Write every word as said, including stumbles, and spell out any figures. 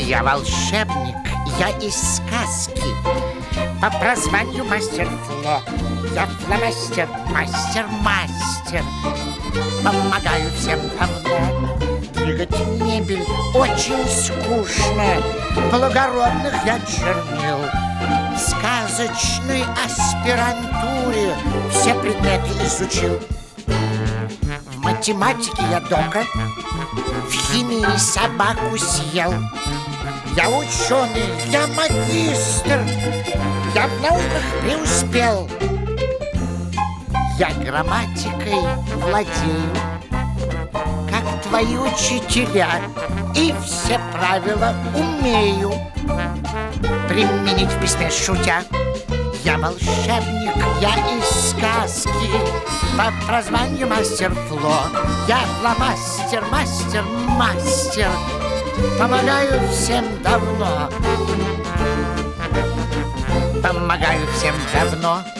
Я волшебник, я из сказки. По прозванию мастер Фло. Я фломастер, мастер, мастер. Помогаю всем давно. Двигать мебель очень скучно. Благородных я чернил. В сказочной аспирантуре все предметы изучил. В математике я дока, в химии собаку съел. Я ученый, я магистр, я в науках преуспел. Я грамматикой владею, как твои учителя, и все правила умею применить в письме шутя. Я волшебник, я из сказки, по прозванию мастер Фло. Я фломастер, мастер, мастер. Помогаю всем давно. Помогаю всем давно.